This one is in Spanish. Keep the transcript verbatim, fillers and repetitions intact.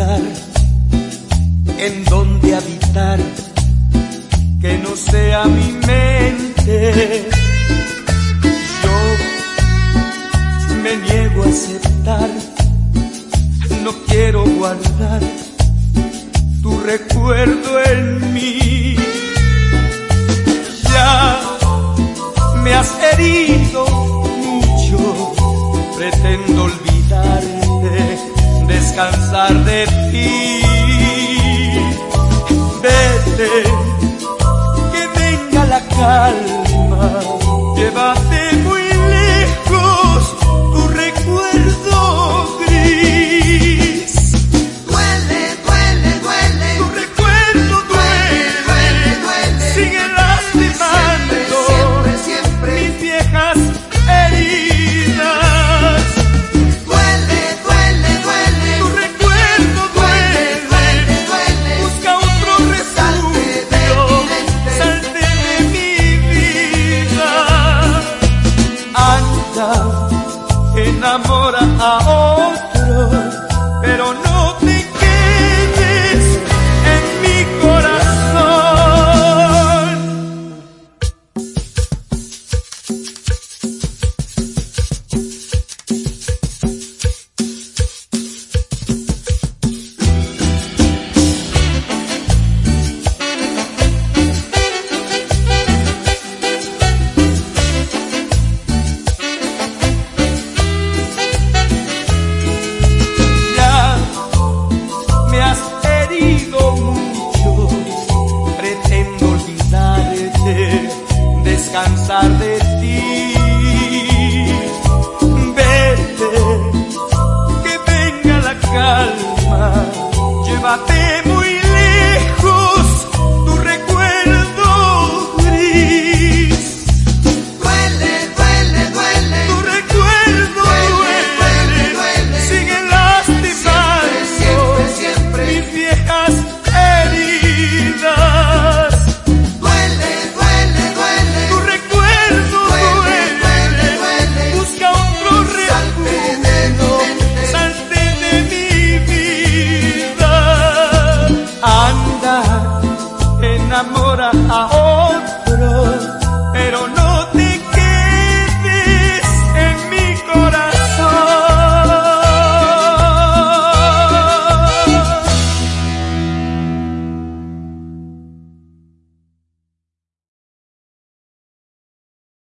lugar en donde habitar que no sea mi mente. Yo me niego a aceptar, no quiero guardar tu recuerdo en mí. Ya me has herido mucho, pretendo olvidarte, descansar de ti. Vete, que venga la calma, llévate muy lejos tu recuerdo gris. Duele, duele, duele, Tu recuerdo duele, duele, duele, sigue lastimando siempre, siempre, mis viejas heridas. duele, duele, duele, Tu recuerdo duele, duele, duele, busca otro refugio, salte de mi vida. Anda, enamora a otro, pero no te quedes en mi corazón. Ya me has herido mucho, pretendo olvidarte, descansar de ti. Vete, que venga la calma, llévate muy lejos tu recuerdo gris. duele, duele, duele, Tu recuerdo duele, duele, duele, sigue lastimando siempre, siempre, mis viejas heridas. duele, duele, duele, Tu recuerdo duele, duele, duele, duele, busca otro salte de tu refugio, mente, salte de mi vida. Anda, enamora a